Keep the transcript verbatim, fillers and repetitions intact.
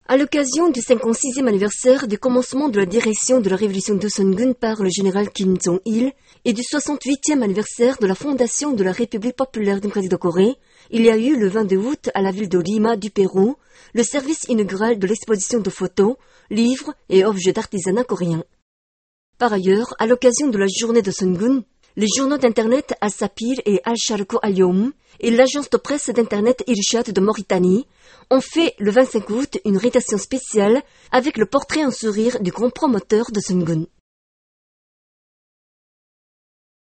À l'occasion du cinquante-sixième anniversaire du commencement de la direction de la révolution de Sungun par le général Kim Jong-il et du soixante-huitième anniversaire de la fondation de la République populaire démocratique de Corée, il y a eu le vingt-deux août à la ville de Lima du Pérou le service inaugural de l'exposition de photos, livres et objets d'artisanat coréen. Par ailleurs, à l'occasion de la journée de Sungun, les journaux d'internet Al-Sapir et Al-Sharq Al-Yawm et l'agence de presse d'internet Irshad de Mauritanie ont fait le vingt-cinq août une rédaction spéciale avec le portrait en sourire du grand promoteur de Sungun.